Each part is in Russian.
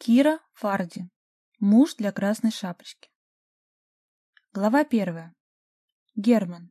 Кира Фарди. Муж для красной шапочки. Глава 1. Герман.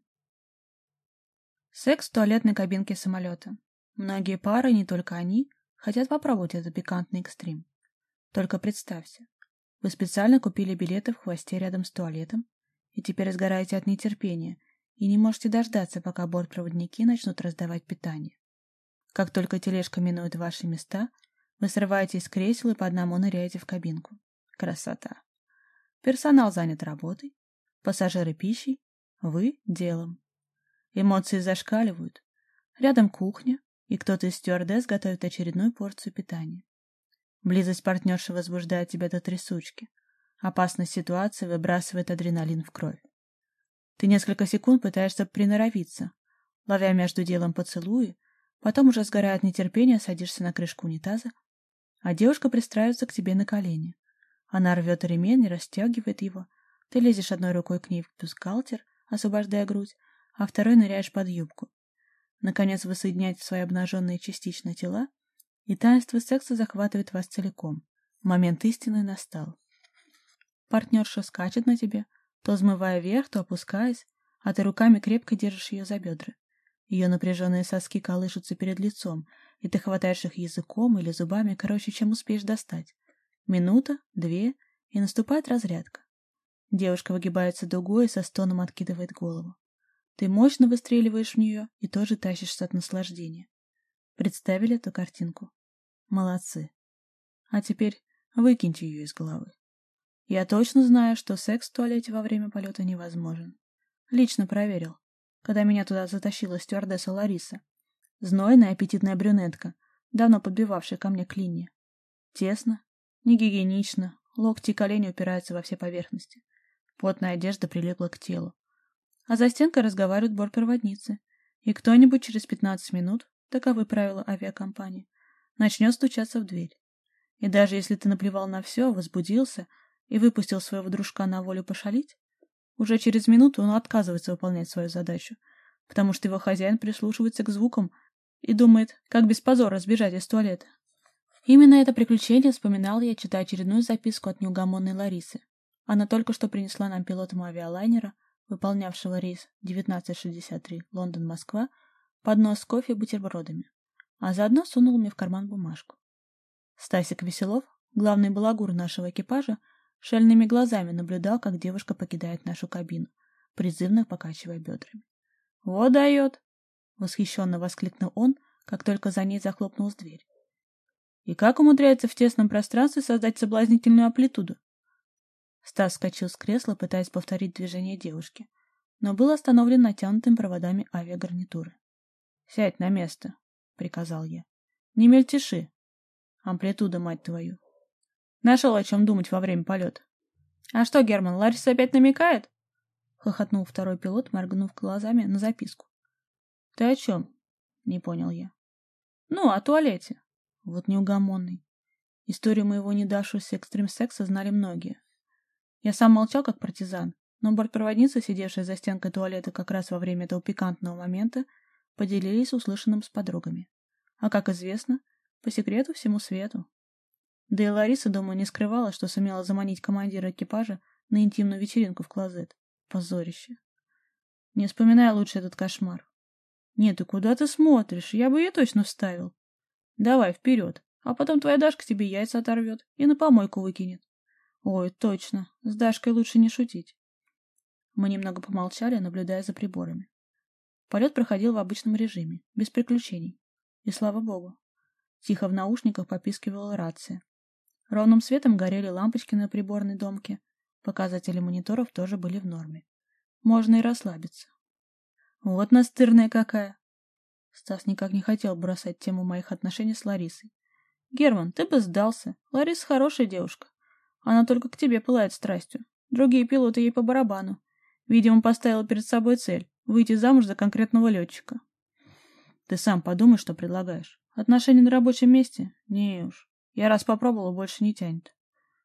Секс в туалетной кабинке самолета. Многие пары, не только они, хотят попробовать этот пикантный экстрим. Только представьте, вы специально купили билеты в хвосте рядом с туалетом и теперь сгораете от нетерпения и не можете дождаться, пока бортпроводники начнут раздавать питание. Как только тележка минует ваши места, вы срываетесь с кресел и по одному ныряете в кабинку. Красота. Персонал занят работой, пассажиры пищей, вы делом. Эмоции зашкаливают. Рядом кухня, и кто-то из стюардесс готовит очередную порцию питания. Близость партнерши возбуждает тебя до трясучки. Опасность ситуации выбрасывает адреналин в кровь. Ты несколько секунд пытаешься приноровиться, ловя между делом поцелуи, потом уже сгорая от нетерпения садишься на крышку унитаза, а девушка пристраивается к тебе на колени. Она рвет ремень и расстегивает его. Ты лезешь одной рукой к ней в бюстгальтер, освобождая грудь, а второй ныряешь под юбку. Наконец вы соединяете свои обнаженные частично тела, и таинство секса захватывает вас целиком. Момент истины настал. Партнерша скачет на тебе, то взмывая вверх, то опускаясь, а ты руками крепко держишь ее за бедра. Ее напряженные соски колышутся перед лицом, и ты хватаешь их языком или зубами, короче, чем успеешь достать. Минута, две, и наступает разрядка. Девушка выгибается дугой и со стоном откидывает голову. Ты мощно выстреливаешь в нее и тоже тащишься от наслаждения. Представили эту картинку? Молодцы. А теперь выкиньте ее из головы. Я точно знаю, что секс в туалете во время полета невозможен. Лично проверил, когда меня туда затащила стюардесса Лариса. Знойная аппетитная брюнетка, давно подбивавшая ко мне клинья. Тесно, негигиенично, локти и колени упираются во все поверхности. Потная одежда прилипла к телу. А за стенкой разговаривают бортпроводницы. И кто-нибудь через 15 минут, таковы правила авиакомпании, начнет стучаться в дверь. И даже если ты наплевал на все, возбудился и выпустил своего дружка на волю пошалить, уже через минуту он отказывается выполнять свою задачу, потому что его хозяин прислушивается к звукам и думает, как без позора сбежать из туалета. Именно это приключение вспоминал я, читая очередную записку от неугомонной Ларисы. Она только что принесла нам пилотам авиалайнера, выполнявшего рейс 1963 Лондон-Москва, поднос с кофе и бутербродами, а заодно сунул мне в карман бумажку. Стасик Веселов, главный балагур нашего экипажа, шальными глазами наблюдал, как девушка покидает нашу кабину, призывно покачивая бедрами. «Вот дает!» — восхищенно воскликнул он, как только за ней захлопнулась дверь. «И как умудряется в тесном пространстве создать соблазнительную амплитуду?» Стас вскочил с кресла, пытаясь повторить движение девушки, но был остановлен натянутыми проводами авиагарнитуры. «Сядь на место», — приказал я. «Не мельтеши. Амплитуда, мать твою». Нашел о чем думать во время полета. «А что, Герман, Лариса опять намекает?» — хохотнул второй пилот, моргнув глазами на записку. «Ты о чем?» — не понял я. «Ну, о туалете. Вот неугомонный. Историю моего недавшегося экстрим-секса знали многие. Я сам молчал, как партизан, но бортпроводницы, сидевшие за стенкой туалета как раз во время этого пикантного момента, поделились услышанным с подругами. А, как известно, по секрету всему свету. Да и Лариса, думаю, не скрывала, что сумела заманить командира экипажа на интимную вечеринку в клозет. Позорище. Не вспоминай лучше этот кошмар. Нет, и куда ты смотришь? Я бы ее точно вставил. Давай, вперед, а потом твоя Дашка тебе яйца оторвет и на помойку выкинет. Ой, точно, с Дашкой лучше не шутить. Мы немного помолчали, наблюдая за приборами. Полет проходил в обычном режиме, без приключений. И слава богу. Тихо в наушниках попискивала рация. Ровным светом горели лампочки на приборной домке. Показатели мониторов тоже были в норме. Можно и расслабиться. Вот настырная какая. Стас никак не хотел бросать тему моих отношений с Ларисой. Герман, ты бы сдался. Лариса хорошая девушка. Она только к тебе пылает страстью. Другие пилоты ей по барабану. Видимо, поставила перед собой цель — выйти замуж за конкретного летчика. Ты сам подумай, что предлагаешь. Отношения на рабочем месте? Не уж. Я раз попробовала, больше не тянет.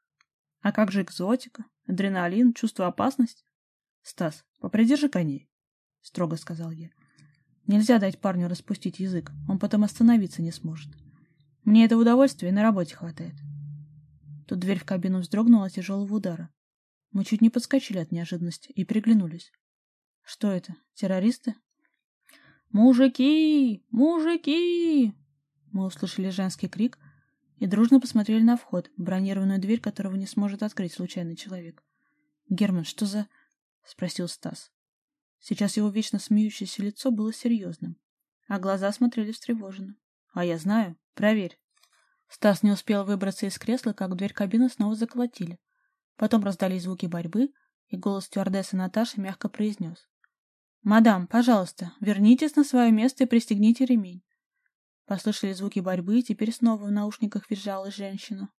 А как же экзотика, адреналин, чувство опасности? Стас, попридержи коней, строго сказал я. Нельзя дать парню распустить язык, он потом остановиться не сможет. Мне это удовольствие на работе хватает. Тут дверь в кабину вздрогнула от тяжелого удара. Мы чуть не подскочили от неожиданности и переглянулись. Что это, террористы? «Мужики! Мужики!» Мы услышали женский крик и дружно посмотрели на вход, бронированную дверь которого не сможет открыть случайный человек. «Герман, что за...» — спросил Стас. Сейчас его вечно смеющееся лицо было серьезным, а глаза смотрели встревоженно. «А я знаю. Проверь». Стас не успел выбраться из кресла, как в дверь кабины снова заколотили. Потом раздались звуки борьбы, и голос стюардессы Наташи мягко произнес: «Мадам, пожалуйста, вернитесь на свое место и пристегните ремень». Послышались звуки борьбы, и теперь снова в наушниках визжала женщина.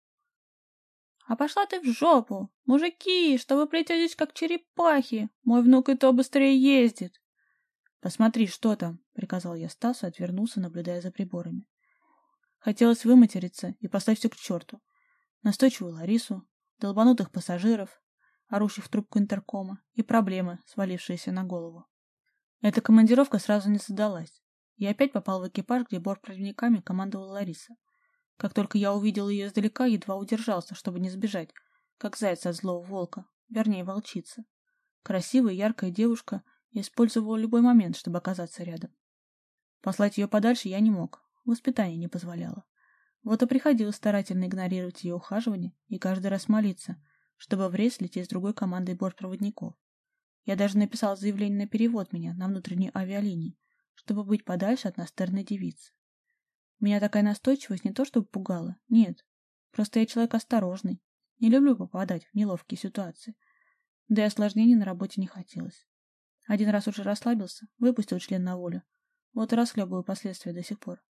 «А пошла ты в жопу! Мужики, что вы плететесь как черепахи! Мой внук и то быстрее ездит!» «Посмотри, что там!» — приказал я Стасу и отвернулся, наблюдая за приборами. Хотелось выматериться и послать все к черту. Настойчивую Ларису, долбанутых пассажиров, орущих в трубку интеркома, и проблемы, свалившиеся на голову. Эта командировка сразу не задалась. Я опять попал в экипаж, где бортпроводниками командовала Лариса. Как только я увидел ее издалека, едва удержался, чтобы не сбежать, как заяц от злого волка, вернее, волчица. Красивая, яркая девушка использовала любой момент, чтобы оказаться рядом. Послать ее подальше я не мог, воспитание не позволяло. Вот и приходилось старательно игнорировать ее ухаживание и каждый раз молиться, чтобы в рейс лететь с другой командой бортпроводников. Я даже написал заявление на перевод меня на внутренней авиалинии, чтобы быть подальше от настырной девицы. Меня такая настойчивость не то чтобы пугала, нет. Просто я человек осторожный, не люблю попадать в неловкие ситуации. Да и осложнений на работе не хотелось. Один раз уже расслабился, выпустил член на волю. Вот и расхлебываю последствия до сих пор.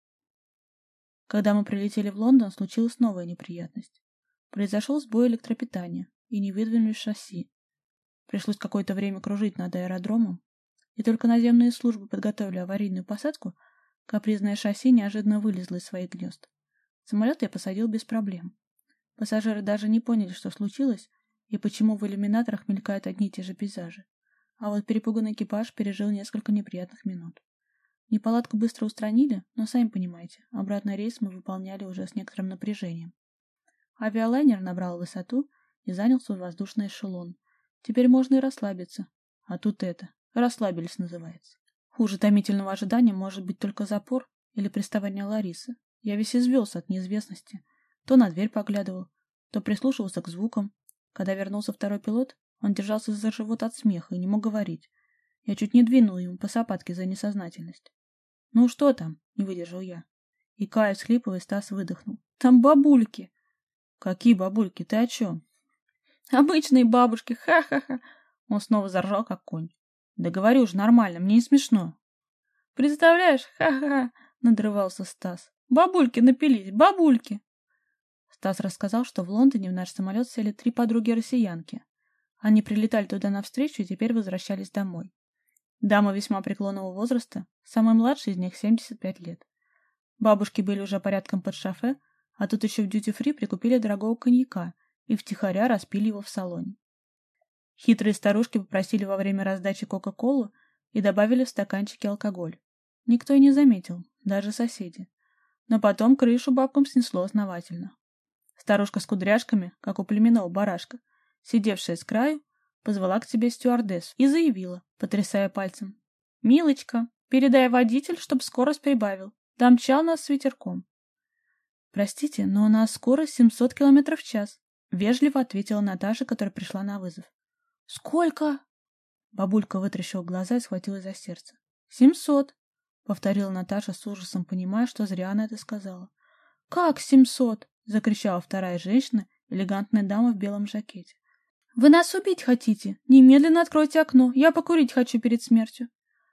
Когда мы прилетели в Лондон, случилась новая неприятность. Произошел сбой электропитания и не выдвинулись шасси. Пришлось какое-то время кружить над аэродромом, и только наземные службы подготовили аварийную посадку, капризное шасси неожиданно вылезло из своих гнезд. Самолет я посадил без проблем. Пассажиры даже не поняли, что случилось и почему в иллюминаторах мелькают одни и те же пейзажи. А вот перепуганный экипаж пережил несколько неприятных минут. Неполадку быстро устранили, но, сами понимаете, обратный рейс мы выполняли уже с некоторым напряжением. Авиалайнер набрал высоту и занял свой воздушный эшелон. Теперь можно и расслабиться. А тут это. Расслабились, называется. Хуже томительного ожидания может быть только запор или приставание Ларисы. Я весь извелся от неизвестности. То на дверь поглядывал, то прислушивался к звукам. Когда вернулся второй пилот, он держался за живот от смеха и не мог говорить. Я чуть не двинул ему по сапатке за несознательность. «Ну что там?» — не выдержал я. И кая, всхлипывая, Стас выдохнул. «Там бабульки!» «Какие бабульки? Ты о чем?» «Обычные бабушки! Ха-ха-ха!» Он снова заржал, как конь. «Да говорю же нормально, мне не смешно». «Представляешь? Ха-ха-ха!» — надрывался Стас. «Бабульки напились! Бабульки!» Стас рассказал, что в Лондоне в наш самолет сели 3 подруги-россиянки. Они прилетали туда навстречу и теперь возвращались домой. Дамы весьма преклонного возраста, самой младшей из них 75 лет. Бабушки были уже порядком под шофе, а тут еще в дьюти-фри прикупили дорогого коньяка и втихаря распили его в салоне. Хитрые старушки попросили во время раздачи кока-колу и добавили в стаканчики алкоголь. Никто и не заметил, даже соседи. Но потом крышу бабкам снесло основательно. Старушка с кудряшками, как у племенного барашка, сидевшая с краю, позвала к себе стюардессу и заявила, потрясая пальцем: «Милочка, передай водитель, чтоб скорость прибавил. Домчал нас с ветерком». «Простите, но у нас скорость 700 км в час», — вежливо ответила Наташа, которая пришла на вызов. «Сколько?» Бабулька вытрящила глаза и схватилась за сердце. 700, — повторила Наташа с ужасом, понимая, что зря она это сказала. «Как 700? — закричала вторая женщина, элегантная дама в белом жакете. «Вы нас убить хотите? Немедленно откройте окно. Я покурить хочу перед смертью».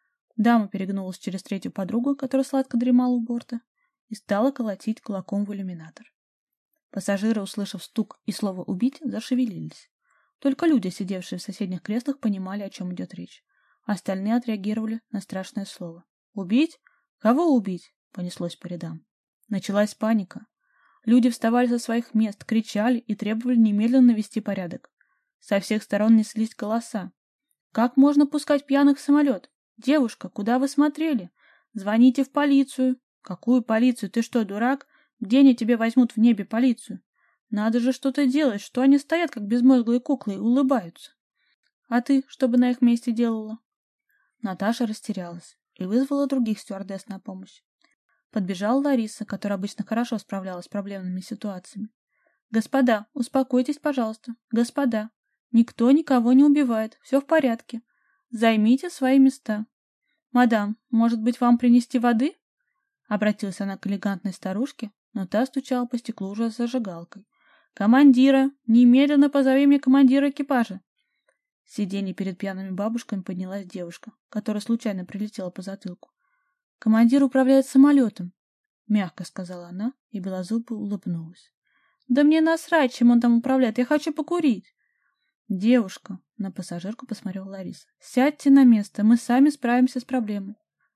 Дама перегнулась через третью подругу, которая сладко дремала у борта, и стала колотить кулаком в иллюминатор. Пассажиры, услышав стук и слово «убить», зашевелились. Только люди, сидевшие в соседних креслах, понимали, о чем идет речь. Остальные отреагировали на страшное слово. «Убить? Кого убить?» — понеслось по рядам. Началась паника. Люди вставали со своих мест, кричали и требовали немедленно навести порядок. Со всех сторон неслись голоса. «Как можно пускать пьяных в самолет? Девушка, куда вы смотрели? Звоните в полицию». «Какую полицию? Ты что, дурак? Где они тебе возьмут в небе полицию? Надо же что-то делать, что они стоят, как безмозглые куклы, и улыбаются. А ты что бы на их месте делала? Наташа растерялась и вызвала других стюардесс на помощь. Подбежала Лариса, которая обычно хорошо справлялась с проблемными ситуациями. «Господа, успокойтесь, пожалуйста. Господа, никто никого не убивает. Все в порядке. Займите свои места. Мадам, может быть, вам принести воды?» Обратилась она к элегантной старушке, но та стучала по стеклу уже с зажигалкой. «Командира! Немедленно позови мне командира экипажа!» С сиденья перед пьяными бабушками поднялась девушка, которая случайно прилетела по затылку. «Командир управляет самолетом», — мягко сказала она, и белозубо улыбнулась. «Да мне насрать, чем он там управляет, я хочу покурить!» «Девушка», — на пассажирку посмотрела Лариса, — «сядьте на место, мы сами справимся с проблемой».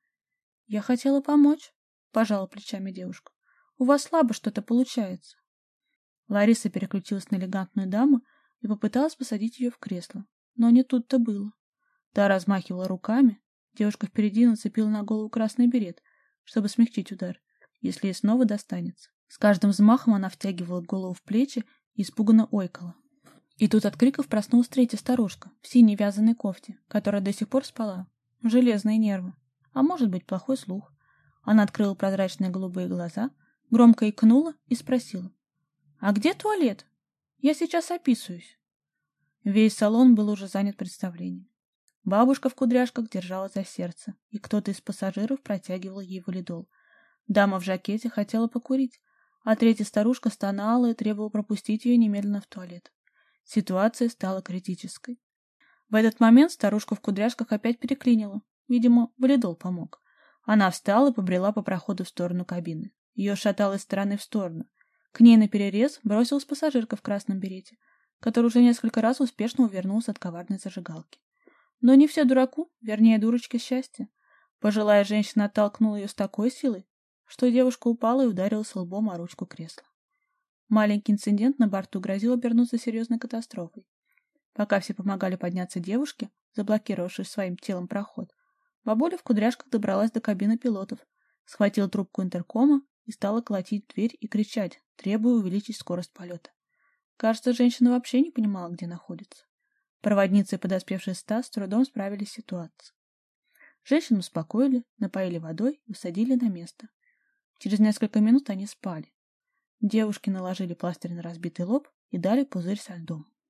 «Я хотела помочь», — пожала плечами девушка. «У вас слабо что-то получается». Лариса переключилась на элегантную даму и попыталась посадить ее в кресло. Но не тут-то было. Та размахивала руками, девушка впереди нацепила на голову красный берет, чтобы смягчить удар, если ей снова достанется. С каждым взмахом она втягивала голову в плечи и испуганно ойкала. И тут от криков проснулась третья старушка в синей вязаной кофте, которая до сих пор спала. Железные нервы. А может быть, плохой слух. Она открыла прозрачные голубые глаза, громко икнула и спросила. «А где туалет? Я сейчас описываюсь». Весь салон был уже занят представлением. Бабушка в кудряшках держала за сердце, и кто-то из пассажиров протягивал ей валидол. Дама в жакете хотела покурить, а третья старушка стонала и требовала пропустить ее немедленно в туалет. Ситуация стала критической. В этот момент старушка в кудряшках опять переклинила. Видимо, валидол помог. Она встала и побрела по проходу в сторону кабины. Ее шатало из стороны в сторону. К ней наперерез бросилась пассажирка в красном берете, который уже несколько раз успешно увернулся от коварной зажигалки. Но не все дураку, вернее, дурочке счастья. Пожилая женщина оттолкнула ее с такой силой, что девушка упала и ударилась лбом о ручку кресла. Маленький инцидент на борту грозил обернуться серьезной катастрофой. Пока все помогали подняться девушке, заблокировавшей своим телом проход, бабуля в кудряшках добралась до кабины пилотов, схватила трубку интеркома и стала колотить в дверь и кричать, требуя увеличить скорость полета. Кажется, женщина вообще не понимала, где находится. Проводницы и подоспевший Стас с трудом справились с ситуацией. Женщину успокоили, напоили водой и усадили на место. Через несколько минут они спали. Девушки наложили пластырь на разбитый лоб и дали пузырь со льдом.